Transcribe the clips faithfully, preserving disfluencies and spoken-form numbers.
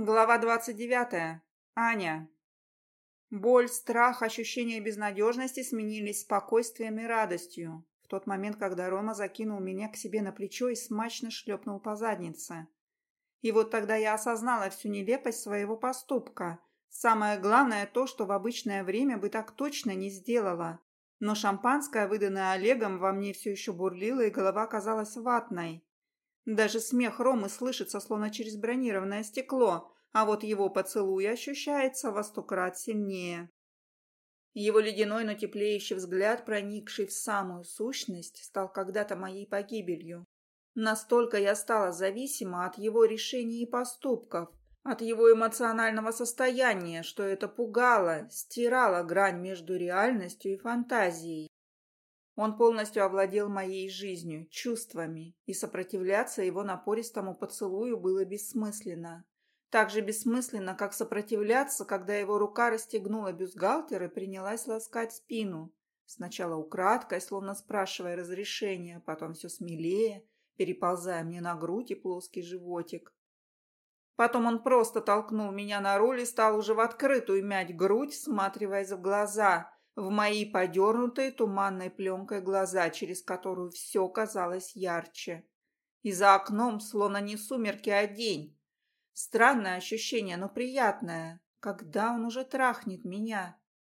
Глава двадцать девятая. Аня. Боль, страх, ощущение безнадежности сменились спокойствием и радостью. В тот момент, когда Рома закинул меня к себе на плечо и смачно шлепнул по заднице. И вот тогда я осознала всю нелепость своего поступка. Самое главное то, что в обычное время бы так точно не сделала. Но шампанское, выданное Олегом, во мне все еще бурлило, и голова казалась ватной. Даже смех Ромы слышится, словно через бронированное стекло, а вот его поцелуй ощущается во сто крат сильнее. Его ледяной, но теплеющий взгляд, проникший в самую сущность, стал когда-то моей погибелью. Настолько я стала зависима от его решений и поступков, от его эмоционального состояния, что это пугало, стирало грань между реальностью и фантазией. Он полностью овладел моей жизнью, чувствами, и сопротивляться его напористому поцелую было бессмысленно. Так же бессмысленно, как сопротивляться, когда его рука расстегнула бюстгальтер и принялась ласкать спину. Сначала украдкой, словно спрашивая разрешения, потом все смелее, переползая мне на грудь и плоский животик. Потом он просто толкнул меня на руль и стал уже в открытую мять грудь, всматриваясь в глаза, в мои подернутые туманной пленкой глаза, через которую все казалось ярче. И за окном словно не сумерки, а день. Странное ощущение, но приятное. Когда он уже трахнет меня?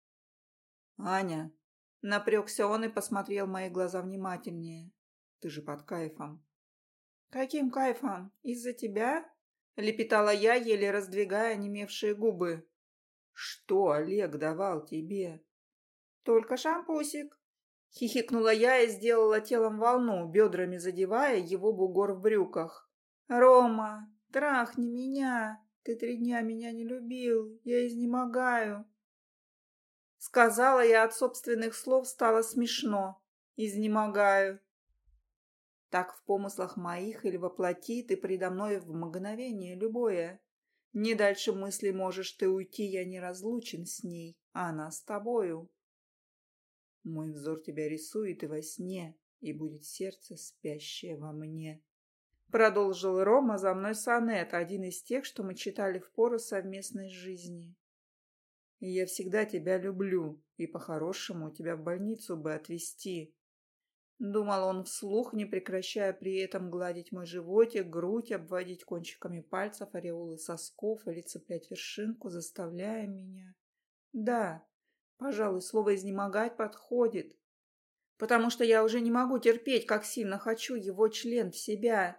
«Аня», — напрягся он и посмотрел в мои глаза внимательнее. «Ты же под кайфом». «Каким кайфом? Из-за тебя?» — лепетала я, еле раздвигая онемевшие губы. «Что Олег давал тебе?» «Только шампусик», — хихикнула я и сделала телом волну, бедрами задевая его бугор в брюках. «Рома, трахни меня! Ты три дня меня не любил, я изнемогаю!» Сказала я, от собственных слов стало смешно. «Изнемогаю!» Так в помыслах моих или воплоти ты предо мной в мгновение любое. Не дальше мысли можешь ты уйти, я не разлучен с ней, а она с тобою. Мой взор тебя рисует и во сне, и будет сердце, спящее во мне. Продолжил Рома за мной сонет, один из тех, что мы читали в пору совместной жизни. И я всегда тебя люблю, и по-хорошему тебя в больницу бы отвезти. Думал он вслух, не прекращая при этом гладить мой животик, грудь, обводить кончиками пальцев ореолы сосков или цеплять вершинку, заставляя меня. Да, пожалуй, слово «изнемогать» подходит, потому что я уже не могу терпеть, как сильно хочу его член в себя.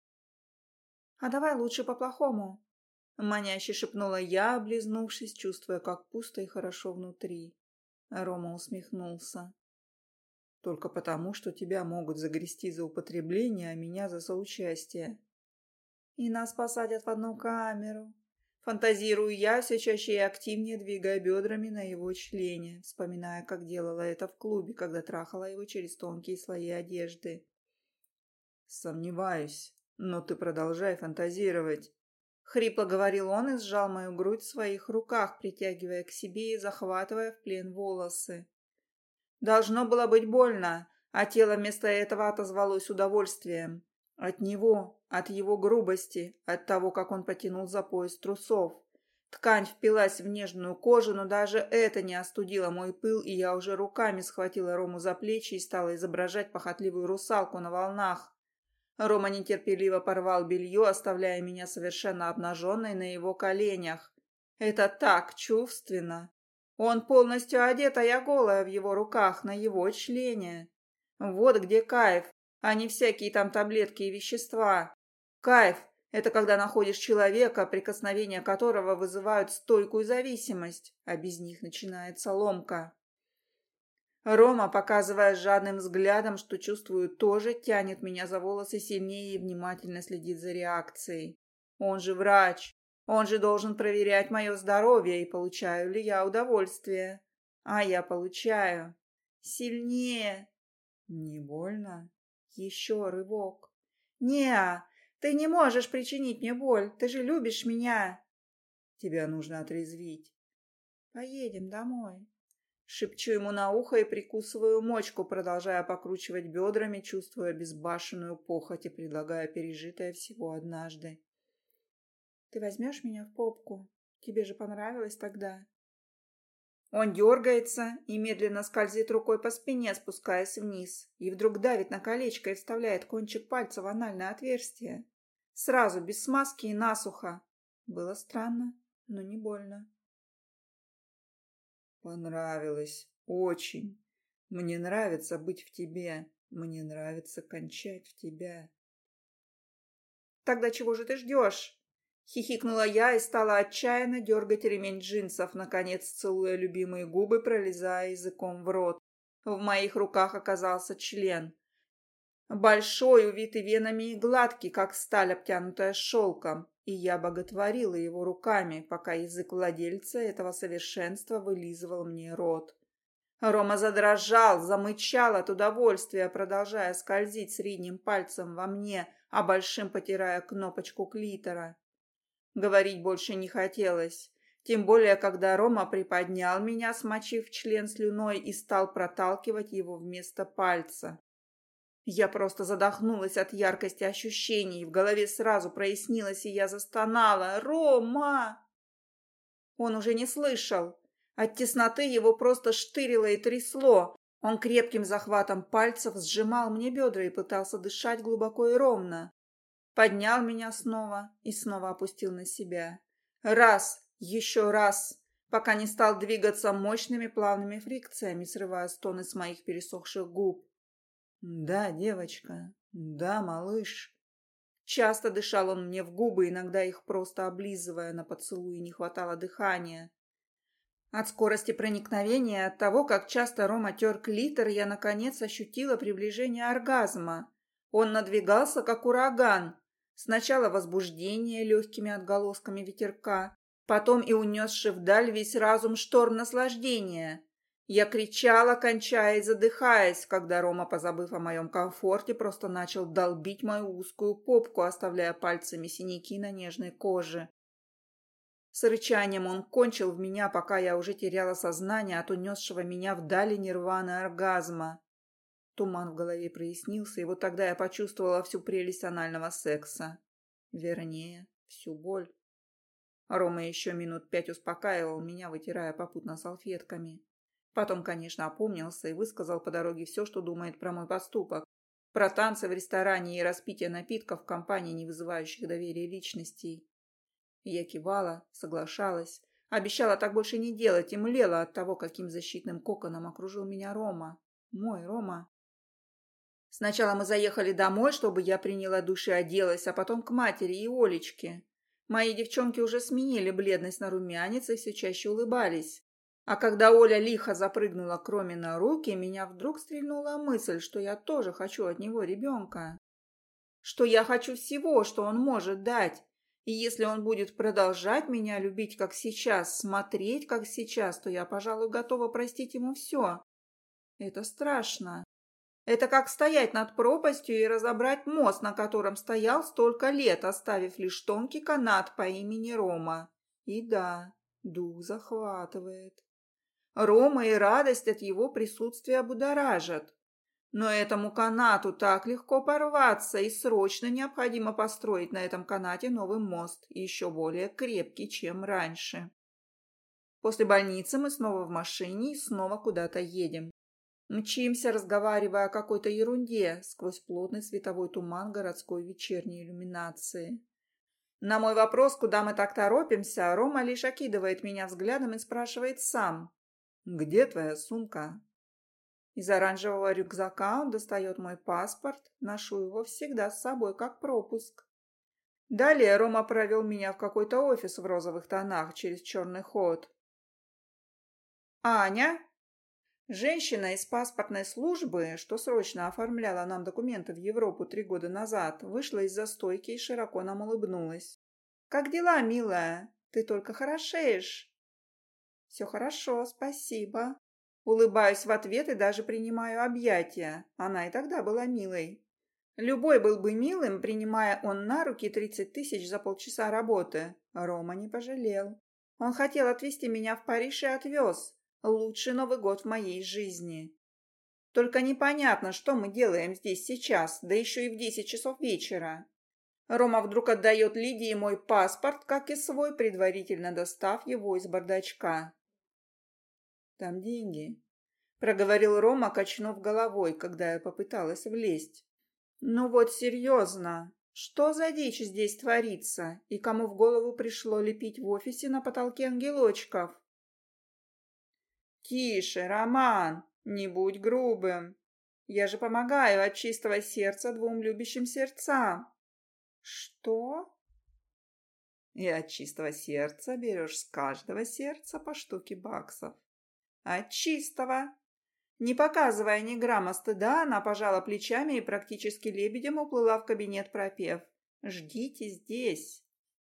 «А давай лучше по-плохому», — маняще шепнула я, облизнувшись, чувствуя, как пусто и хорошо внутри. Рома усмехнулся. «Только потому, что тебя могут загрести за употребление, а меня за соучастие. И нас посадят в одну камеру». Фантазирую я, все чаще и активнее двигая бедрами на его члене, вспоминая, как делала это в клубе, когда трахала его через тонкие слои одежды. «Сомневаюсь, но ты продолжай фантазировать», — хрипло говорил он и сжал мою грудь в своих руках, притягивая к себе и захватывая в плен волосы. Должно было быть больно, а тело вместо этого отозвалось удовольствием. От него, от его грубости, от того, как он потянул за пояс трусов. Ткань впилась в нежную кожу, но даже это не остудило мой пыл, и я уже руками схватила Рому за плечи и стала изображать похотливую русалку на волнах. Рома нетерпеливо порвал белье, оставляя меня совершенно обнаженной на его коленях. Это так чувственно. Он полностью одет, а я голая в его руках, на его члене. Вот где кайф, а не всякие там таблетки и вещества. Кайф — это когда находишь человека, прикосновения которого вызывают стойкую зависимость, а без них начинается ломка. Рома, показывая жадным взглядом, что чувствую, тоже тянет меня за волосы сильнее и внимательно следит за реакцией. Он же врач, он же должен проверять мое здоровье и получаю ли я удовольствие. А я получаю. Сильнее. Не больно? Еще рывок. «Неа, ты не можешь причинить мне боль, ты же любишь меня!» «Тебя нужно отрезвить». «Поедем домой». Шепчу ему на ухо и прикусываю мочку, продолжая покручивать бедрами, чувствуя безбашенную похоть и предлагая пережитое всего однажды. Ты возьмешь меня в попку? Тебе же понравилось тогда. Он дергается и медленно скользит рукой по спине, спускаясь вниз, и вдруг давит на колечко и вставляет кончик пальца в анальное отверстие. Сразу, без смазки и насухо. Было странно, но не больно. Понравилось. Очень. Мне нравится быть в тебе. Мне нравится кончать в тебя. Тогда чего же ты ждешь? Хихикнула я и стала отчаянно дергать ремень джинсов, наконец целуя любимые губы, пролезая языком в рот. В моих руках оказался член. Большой, увитый венами и гладкий, как сталь, обтянутая шелком, и я боготворила его руками, пока язык владельца этого совершенства вылизывал мне рот. Рома задрожал, замычал от удовольствия, продолжая скользить средним пальцем во мне, а большим потирая кнопочку клитора. Говорить больше не хотелось, тем более, когда Рома приподнял меня, смочив член слюной, и стал проталкивать его вместо пальца. Я просто задохнулась от яркости ощущений, в голове сразу прояснилось, и я застонала. «Рома!» Он уже не слышал. От тесноты его просто штырило и трясло. Он крепким захватом пальцев сжимал мне бедра и пытался дышать глубоко и ровно. Поднял меня снова и снова опустил на себя. Раз, еще раз, пока не стал двигаться мощными плавными фрикциями, срывая стоны с моих пересохших губ. Да, девочка, да, малыш. Часто дышал он мне в губы, иногда их просто облизывая, на поцелуи не хватало дыхания. От скорости проникновения, от того, как часто Рома тер клитор, я наконец ощутила приближение оргазма. Он надвигался, как ураган. Сначала возбуждение легкими отголосками ветерка, потом и унесший вдаль весь разум шторм наслаждения. Я кричала, кончая и задыхаясь, когда Рома, позабыв о моем комфорте, просто начал долбить мою узкую попку, оставляя пальцами синяки на нежной коже. С рычанием он кончил в меня, пока я уже теряла сознание от унесшего меня вдали нирваны оргазма. Туман в голове прояснился, и вот тогда я почувствовала всю прелесть анального секса. Вернее, всю боль. Рома еще минут пять успокаивал меня, вытирая попутно салфетками. Потом, конечно, опомнился и высказал по дороге все, что думает про мой поступок. Про танцы в ресторане и распитие напитков в компании не вызывающих доверия личностей. Я кивала, соглашалась, обещала так больше не делать и млела от того, каким защитным коконом окружил меня Рома. Мой Рома. Сначала мы заехали домой, чтобы я приняла душ и оделась, а потом к матери и Олечке. Мои девчонки уже сменили бледность на румянец и все чаще улыбались. А когда Оля лихо запрыгнула к Роме на руки, меня вдруг стрельнула мысль, что я тоже хочу от него ребенка. Что я хочу всего, что он может дать. И если он будет продолжать меня любить, как сейчас, смотреть, как сейчас, то я, пожалуй, готова простить ему все. Это страшно. Это как стоять над пропастью и разобрать мост, на котором стоял столько лет, оставив лишь тонкий канат по имени Рома. И да, дух захватывает. Рома и радость от его присутствия будоражат. Но этому канату так легко порваться, и срочно необходимо построить на этом канате новый мост, еще более крепкий, чем раньше. После больницы мы снова в машине и снова куда-то едем. Мчимся, разговаривая о какой-то ерунде, сквозь плотный световой туман городской вечерней иллюминации. На мой вопрос, куда мы так торопимся, Рома лишь окидывает меня взглядом и спрашивает сам. «Где твоя сумка?» Из оранжевого рюкзака он достает мой паспорт, ношу его всегда с собой как пропуск. Далее Рома провел меня в какой-то офис в розовых тонах через черный ход. «Аня?» Женщина из паспортной службы, что срочно оформляла нам документы в Европу три года назад, вышла из-за стойки и широко нам улыбнулась. «Как дела, милая? Ты только хорошеешь». «Все хорошо, спасибо». Улыбаюсь в ответ и даже принимаю объятия. Она и тогда была милой. Любой был бы милым, принимая он на руки тридцать тысяч за полчаса работы. Рома не пожалел. Он хотел отвезти меня в Париж и отвез. Лучший Новый год в моей жизни. Только непонятно, что мы делаем здесь сейчас, да еще и в десять часов вечера. Рома вдруг отдает Лидии мой паспорт, как и свой, предварительно достав его из бардачка. «Там деньги», — проговорил Рома, качнув головой, когда я попыталась влезть. «Ну вот серьезно, что за дичь здесь творится, и кому в голову пришло лепить в офисе на потолке ангелочков?» «Тише, Роман, не будь грубым. Я же помогаю от чистого сердца двум любящим сердцам». «Что?» «И от чистого сердца берешь с каждого сердца по штуке баксов». «От чистого». Не показывая ни грамма стыда, она пожала плечами и практически лебедем уплыла в кабинет, пропев: «Ждите здесь».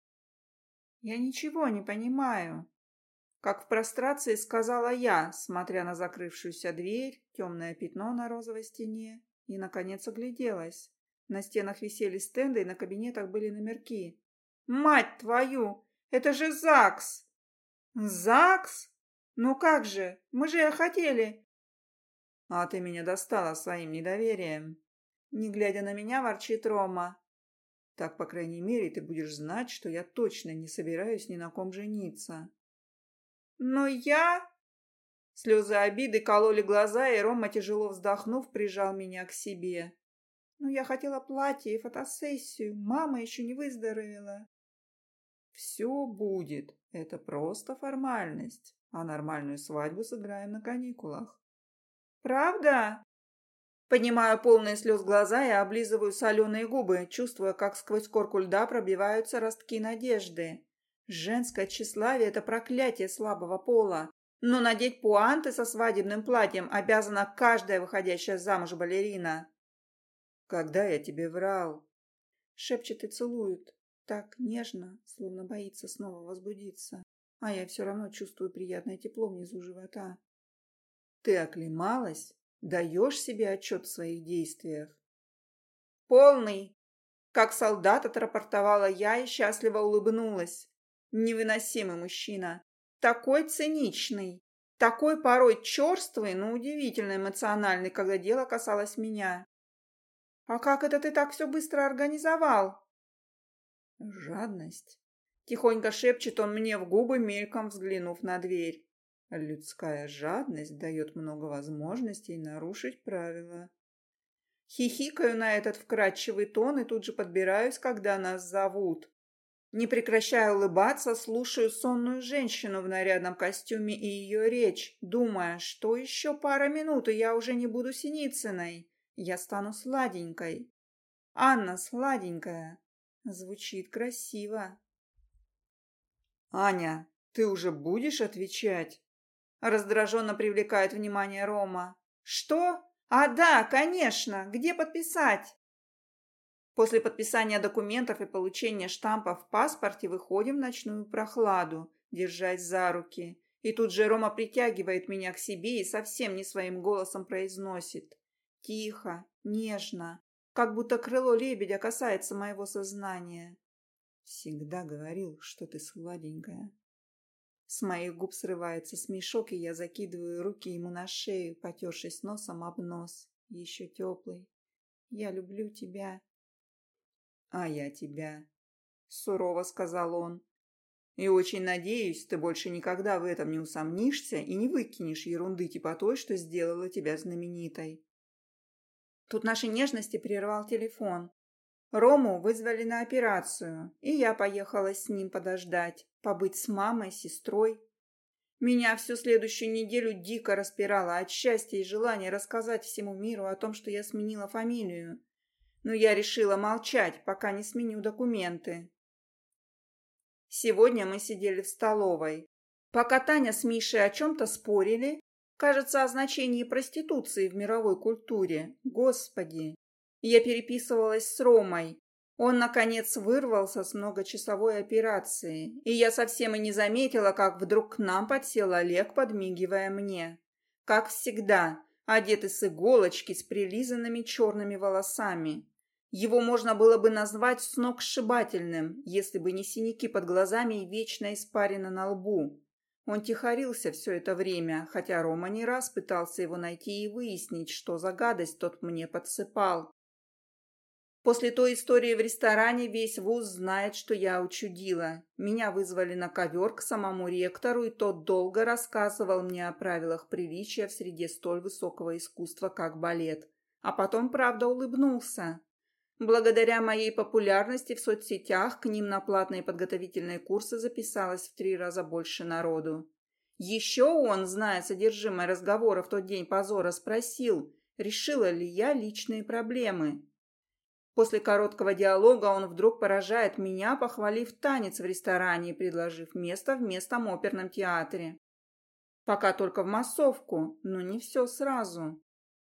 «Я ничего не понимаю», — как в прострации сказала я, смотря на закрывшуюся дверь, темное пятно на розовой стене, и, наконец, огляделась. На стенах висели стенды, и на кабинетах были номерки. «Мать твою! Это же ЗАГС!» «ЗАГС? Ну как же? Мы же хотели...» «А ты меня достала своим недоверием», — не глядя на меня, ворчит Рома. «Так, по крайней мере, ты будешь знать, что я точно не собираюсь ни на ком жениться». «Но я...» Слезы обиды кололи глаза, и Рома, тяжело вздохнув, прижал меня к себе. «Но я хотела платье и фотосессию. Мама еще не выздоровела». «Все будет. Это просто формальность. А нормальную свадьбу сыграем на каникулах». «Правда?» Поднимаю полные слез глаза и облизываю соленые губы, чувствуя, как сквозь корку льда пробиваются ростки надежды. Женское тщеславие — это проклятие слабого пола. Но надеть пуанты со свадебным платьем обязана каждая выходящая замуж балерина. «Когда я тебе врал?» Шепчет и целует. Так нежно, словно боится снова возбудиться. А я все равно чувствую приятное тепло внизу живота. «Ты оклемалась? Даешь себе отчет в своих действиях?» «Полный!» Как солдат отрапортовала я и счастливо улыбнулась. Невыносимый мужчина. Такой циничный. Такой порой черствый, но удивительно эмоциональный, когда дело касалось меня. «А как это ты так все быстро организовал?» «Жадность», — тихонько шепчет он мне в губы, мельком взглянув на дверь. «Людская жадность дает много возможностей нарушить правила». Хихикаю на этот вкрадчивый тон и тут же подбираюсь, когда нас зовут. Не прекращая улыбаться, слушаю сонную женщину в нарядном костюме и ее речь, думая, что еще пара минут, и я уже не буду Синицыной. Я стану сладенькой. Анна сладенькая. Звучит красиво. «Аня, ты уже будешь отвечать?» Раздраженно привлекает внимание Рома. «Что? А, да, конечно! Где подписать?» После подписания документов и получения штампа в паспорте выходим в ночную прохладу, держась за руки. И тут же Рома притягивает меня к себе и совсем не своим голосом произносит. Тихо, нежно, как будто крыло лебедя касается моего сознания. «Всегда говорил, что ты сладенькая». С моих губ срывается смешок, и я закидываю руки ему на шею, потершись носом об нос, еще теплый. «Я люблю тебя». «А я тебя», — сурово сказал он. «И очень надеюсь, ты больше никогда в этом не усомнишься и не выкинешь ерунды типа той, что сделала тебя знаменитой». Тут наши нежности прервал телефон. Рому вызвали на операцию, и я поехала с ним подождать, побыть с мамой, сестрой. Меня всю следующую неделю дико распирало от счастья и желания рассказать всему миру о том, что я сменила фамилию. Но я решила молчать, пока не сменю документы. Сегодня мы сидели в столовой. Пока Таня с Мишей о чем-то спорили, кажется, о значении проституции в мировой культуре. Господи! Я переписывалась с Ромой. Он, наконец, вырвался с многочасовой операции, и я совсем и не заметила, как вдруг к нам подсел Олег, подмигивая мне. Как всегда, одетый с иголочки, с прилизанными черными волосами. Его можно было бы назвать сногсшибательным, если бы не синяки под глазами и вечно испарина на лбу. Он тихорился все это время, хотя Рома не раз пытался его найти и выяснить, что за гадость тот мне подсыпал. После той истории в ресторане весь вуз знает, что я учудила. Меня вызвали на ковер к самому ректору, и тот долго рассказывал мне о правилах приличия в среде столь высокого искусства, как балет. А потом, правда, улыбнулся. Благодаря моей популярности в соцсетях к ним на платные подготовительные курсы записалось в три раза больше народу. Еще он, зная содержимое разговора в тот день позора, спросил, решила ли я личные проблемы. После короткого диалога он вдруг поражает меня, похвалив танец в ресторане и предложив место в местном оперном театре. Пока только в массовку, но не все сразу.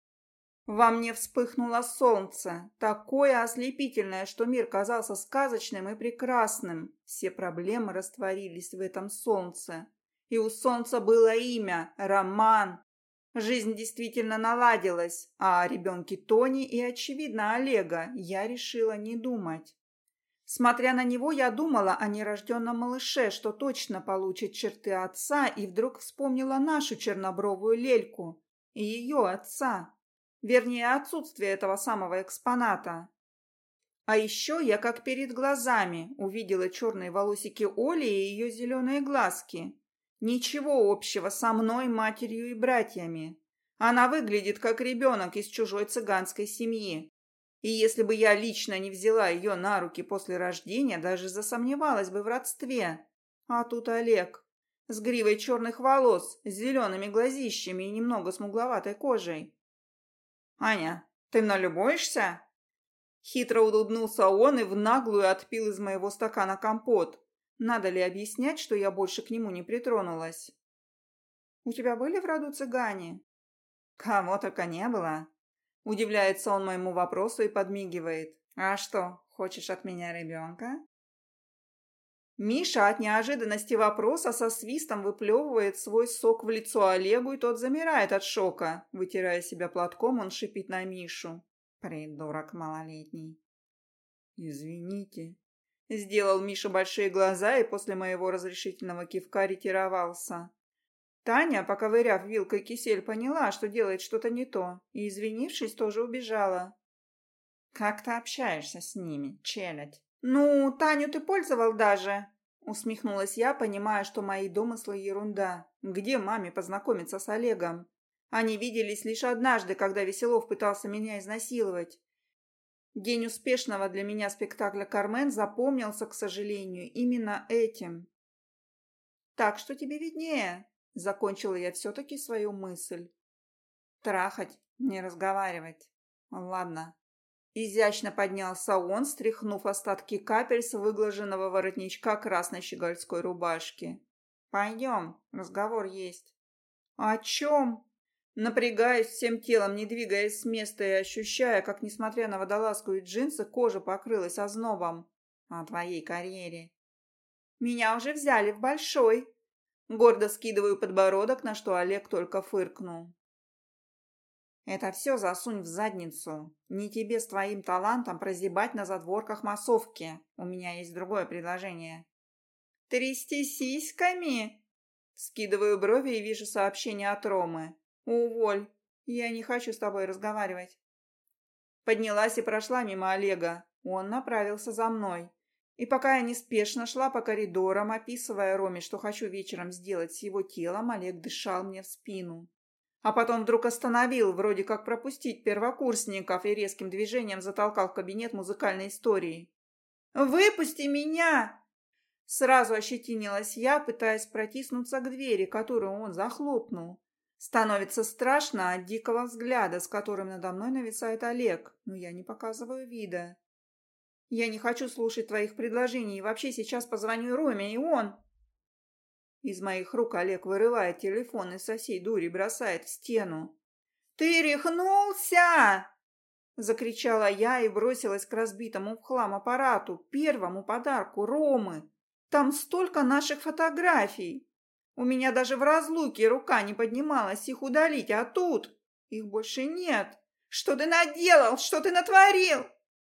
Во мне вспыхнуло солнце, такое ослепительное, что мир казался сказочным и прекрасным. Все проблемы растворились в этом солнце. И у солнца было имя – Роман. Жизнь действительно наладилась, а о ребенке Тони и, очевидно, Олега я решила не думать. Смотря на него, я думала о нерожденном малыше, что точно получит черты отца, и вдруг вспомнила нашу чернобровую Лельку и ее отца. Вернее, отсутствие этого самого экспоната. А еще я, как перед глазами, увидела черные волосики Оли и ее зеленые глазки. Ничего общего со мной, матерью и братьями. Она выглядит как ребенок из чужой цыганской семьи. И если бы я лично не взяла ее на руки после рождения, даже засомневалась бы в родстве. А тут Олег с гривой черных волос, с зелеными глазищами и немного смугловатой кожей. «Аня, ты мной любуешься?» Хитро улыбнулся он и в наглую отпил из моего стакана компот. Надо ли объяснять, что я больше к нему не притронулась? «У тебя были в роду цыгане?» «Кого только не было». Удивляется он моему вопросу и подмигивает. «А что, хочешь от меня ребенка?» Миша от неожиданности вопроса со свистом выплевывает свой сок в лицо Олегу, и тот замирает от шока. Вытирая себя платком, он шипит на Мишу. «Придурок малолетний». «Извините». Сделал Миша большие глаза и после моего разрешительного кивка ретировался. Таня, поковыряв вилкой кисель, поняла, что делает что-то не то, и, извинившись, тоже убежала. «Как ты общаешься с ними, челядь?» «Ну, Таню ты пользовал даже?» Усмехнулась я, понимая, что мои домыслы ерунда. Где маме познакомиться с Олегом? Они виделись лишь однажды, когда Веселов пытался меня изнасиловать. День успешного для меня спектакля «Кармен» запомнился, к сожалению, именно этим. «Так что тебе виднее», — закончила я все-таки свою мысль. «Трахать, не разговаривать. Ладно». Изящно поднялся он, стряхнув остатки капель с выглаженного воротничка красной щегольской рубашки. «Пойдем, разговор есть». «О чем?» Напрягаюсь всем телом, не двигаясь с места и ощущая, как, несмотря на водолазку и джинсы, кожа покрылась ознобом. «О твоей карьере». «Меня уже взяли в большой». Гордо скидываю подбородок, на что Олег только фыркнул. «Это все засунь в задницу. Не тебе с твоим талантом прозябать на задворках массовки. У меня есть другое предложение». «Трясти сиськами?» Скидываю брови и вижу сообщение от Ромы. «Уволь. Я не хочу с тобой разговаривать». Поднялась и прошла мимо Олега. Он направился за мной. И пока я неспешно шла по коридорам, описывая Роме, что хочу вечером сделать с его телом, Олег дышал мне в спину. А потом вдруг остановил, вроде как пропустить первокурсников, и резким движением затолкал в кабинет музыкальной истории. «Выпусти меня!» Сразу ощетинилась я, пытаясь протиснуться к двери, которую он захлопнул. Становится страшно от дикого взгляда, с которым надо мной нависает Олег, но я не показываю вида. «Я не хочу слушать твоих предложений, и вообще сейчас позвоню Роме, и он...» Из моих рук Олег вырывает телефон и со всей дури бросает в стену. «Ты рехнулся!» Закричала я и бросилась к разбитому в хлам аппарату, первому подарку Ромы. Там столько наших фотографий. У меня даже в разлуке рука не поднималась их удалить, а тут их больше нет. Что ты наделал? Что ты натворил?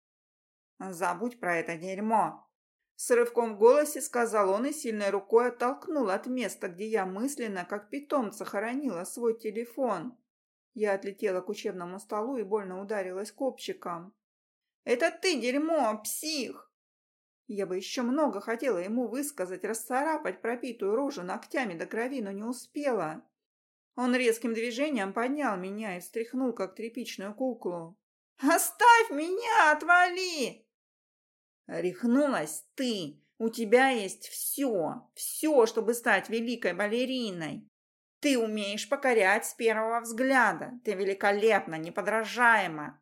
Забудь про это дерьмо. С рывком в голосе сказал он и сильной рукой оттолкнул от места, где я мысленно, как питомца, хоронила свой телефон. Я отлетела к учебному столу и больно ударилась копчиком. Это ты дерьмо, псих!» Я бы еще много хотела ему высказать, расцарапать пропитую рожу ногтями до крови, но не успела. Он резким движением поднял меня и встряхнул, как тряпичную куклу. «Оставь меня! Отвали!» «Рехнулась ты! У тебя есть все, все, чтобы стать великой балериной. Ты умеешь покорять с первого взгляда. Ты великолепна, неподражаема.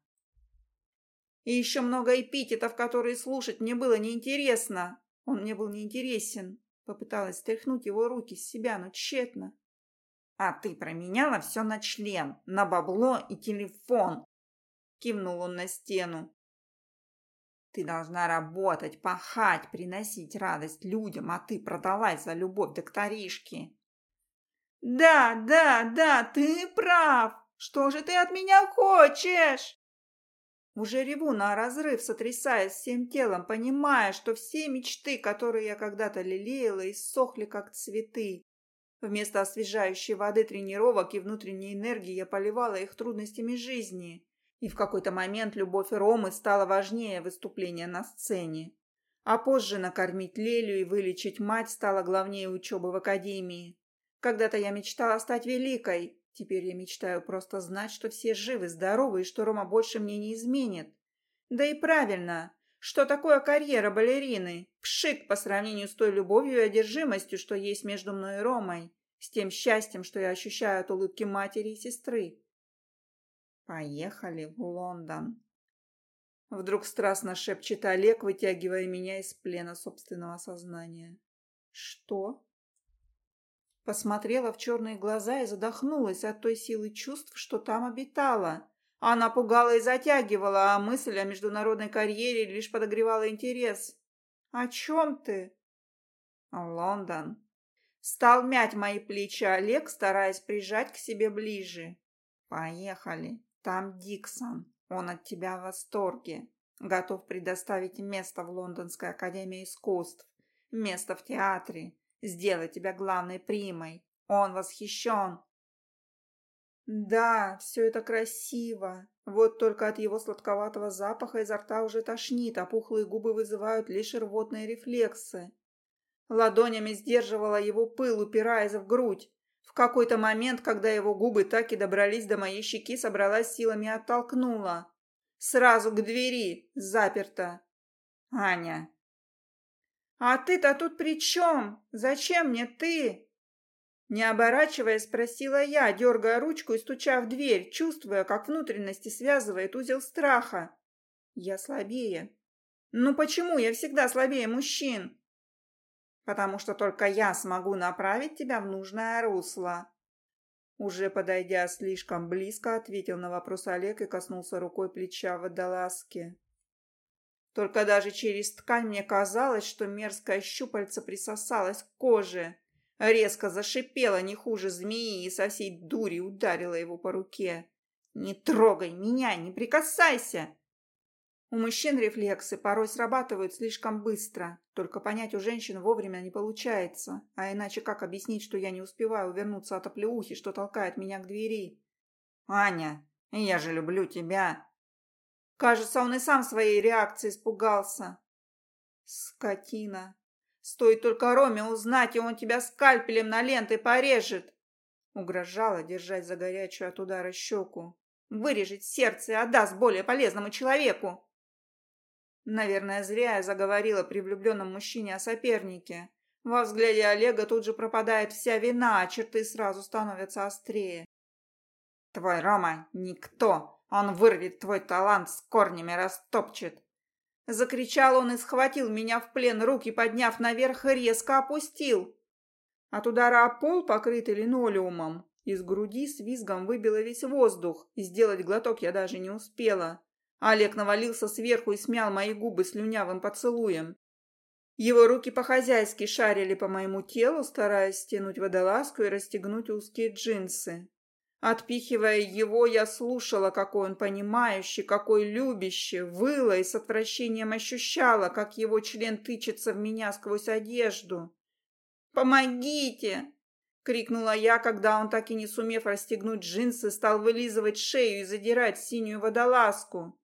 И еще много эпитетов, которые слушать мне было неинтересно. Он мне был неинтересен. Попыталась стряхнуть его руки с себя, но тщетно. А ты променяла все на член, на бабло и телефон. Кивнул он на стену. Ты должна работать, пахать, приносить радость людям, а ты продалась за любовь докторишки. Да, да, да, ты прав. Что же ты от меня хочешь? Уже реву на разрыв, сотрясаясь всем телом, понимая, что все мечты, которые я когда-то лелеяла, иссохли, как цветы. Вместо освежающей воды тренировок и внутренней энергии я поливала их трудностями жизни. И в какой-то момент любовь Ромы стала важнее выступления на сцене. А позже накормить Лелю и вылечить мать стало главнее учебы в академии. Когда-то я мечтала стать великой. Теперь я мечтаю просто знать, что все живы, здоровы и что Рома больше мне не изменит. Да и правильно. Что такое карьера балерины? Пшик по сравнению с той любовью и одержимостью, что есть между мной и Ромой. С тем счастьем, что я ощущаю от улыбки матери и сестры. Поехали в Лондон. Вдруг страстно шепчет Олег, вытягивая меня из плена собственного сознания. Что? Посмотрела в черные глаза и задохнулась от той силы чувств, что там обитала. Она пугала и затягивала, а мысль о международной карьере лишь подогревала интерес. «О чем ты?» «Лондон». Стал мять мои плечи Олег, стараясь прижать к себе ближе. «Поехали. Там Диксон. Он от тебя в восторге. Готов предоставить место в Лондонской академии искусств. Место в театре. Сделать тебя главной примой. Он восхищен». Да, все это красиво. Вот только от его сладковатого запаха изо рта уже тошнит, а пухлые губы вызывают лишь рвотные рефлексы. Ладонями сдерживала его пыл, упираясь в грудь. В какой-то момент, когда его губы так и добрались до моей щеки, собралась силами и оттолкнула. Сразу к двери, заперто. «Аня!» «А ты-то тут при чем? Зачем мне ты?» Не оборачиваясь, спросила я, дергая ручку и стуча в дверь, чувствуя, как внутренности связывает узел страха. Я слабее. Ну почему я всегда слабее мужчин? Потому что только я смогу направить тебя в нужное русло. Уже подойдя слишком близко, ответил на вопрос Олег и коснулся рукой плеча в водолазке. Только даже через ткань мне казалось, что мерзкое щупальце присосалось к коже. Резко зашипела не хуже змеи и со всей дури ударила его по руке. «Не трогай меня, не прикасайся!» У мужчин рефлексы порой срабатывают слишком быстро. Только понять у женщин вовремя не получается. А иначе как объяснить, что я не успеваю увернуться от оплеухи, что толкает меня к двери? «Аня, я же люблю тебя!» Кажется, он и сам своей реакции испугался. Скотина! Стоит только Роме узнать, и он тебя скальпелем на ленты порежет!» Угрожала, держась за горячую от удара щеку. «Вырежет сердце и отдаст более полезному человеку!» Наверное, зря я заговорила при влюбленном мужчине о сопернике. Во взгляде Олега тут же пропадает вся вина, а черты сразу становятся острее. «Твой Рома никто! Он вырвет твой талант, с корнями растопчет!» Закричал он и схватил меня в плен, руки подняв наверх и резко опустил. От удара о пол, покрытый линолеумом, из груди с визгом выбило весь воздух, и сделать глоток я даже не успела. Олег навалился сверху и смял мои губы слюнявым поцелуем. Его руки по-хозяйски шарили по моему телу, стараясь стянуть водолазку и расстегнуть узкие джинсы. Отпихивая его, я слушала, какой он понимающий, какой любящий, выла и с отвращением ощущала, как его член тычется в меня сквозь одежду. «Помогите!» — крикнула я, когда он, так и не сумев расстегнуть джинсы, стал вылизывать шею и задирать синюю водолазку.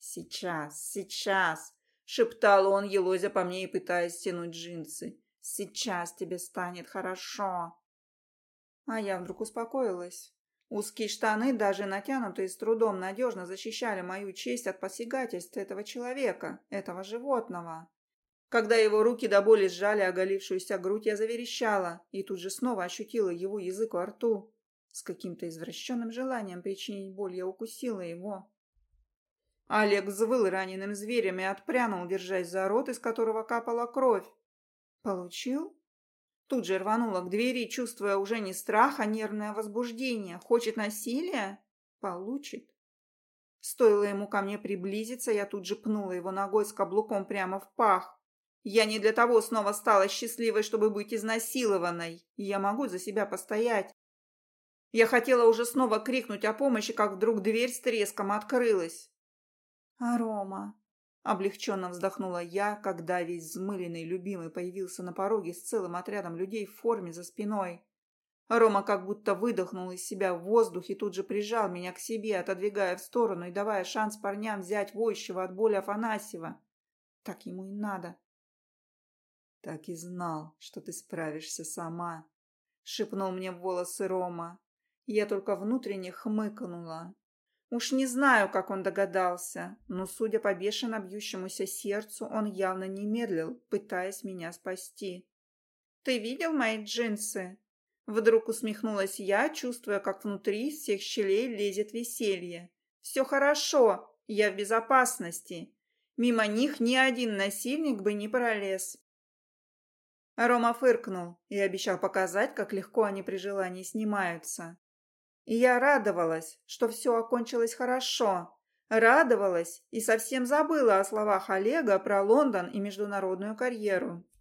«Сейчас, сейчас!» — шептал он, елозя по мне и пытаясь стянуть джинсы. «Сейчас тебе станет хорошо!» А я вдруг успокоилась. Узкие штаны, даже натянутые с трудом, надежно защищали мою честь от посягательств этого человека, этого животного. Когда его руки до боли сжали оголившуюся грудь, я заверещала и тут же снова ощутила его язык во рту. С каким-то извращенным желанием причинить боль я укусила его. Олег взвыл раненым зверем и отпрянул, держась за рот, из которого капала кровь. «Получил?» Тут же рванула к двери, чувствуя уже не страх, а нервное возбуждение. Хочет насилия? Получит. Стоило ему ко мне приблизиться, я тут же пнула его ногой с каблуком прямо в пах. Я не для того снова стала счастливой, чтобы быть изнасилованной. И я могу за себя постоять. Я хотела уже снова крикнуть о помощи, как вдруг дверь с треском открылась. «А Рома?» Облегченно вздохнула я, когда весь взмыленный любимый появился на пороге с целым отрядом людей в форме за спиной. Рома как будто выдохнул из себя в воздух и тут же прижал меня к себе, отодвигая в сторону и давая шанс парням взять воющего от боли Афанасьева. Так ему и надо. «Так и знал, что ты справишься сама», — шепнул мне в волосы Рома. Я только внутренне хмыкнула. Уж не знаю, как он догадался, но, судя по бешено бьющемуся сердцу, он явно не медлил, пытаясь меня спасти. «Ты видел мои джинсы?» Вдруг усмехнулась я, чувствуя, как внутри из всех щелей лезет веселье. «Все хорошо, я в безопасности. Мимо них ни один насильник бы не пролез». Рома фыркнул и обещал показать, как легко они при желании снимаются. И я радовалась, что все окончилось хорошо. Радовалась и совсем забыла о словах Олега про Лондон и международную карьеру.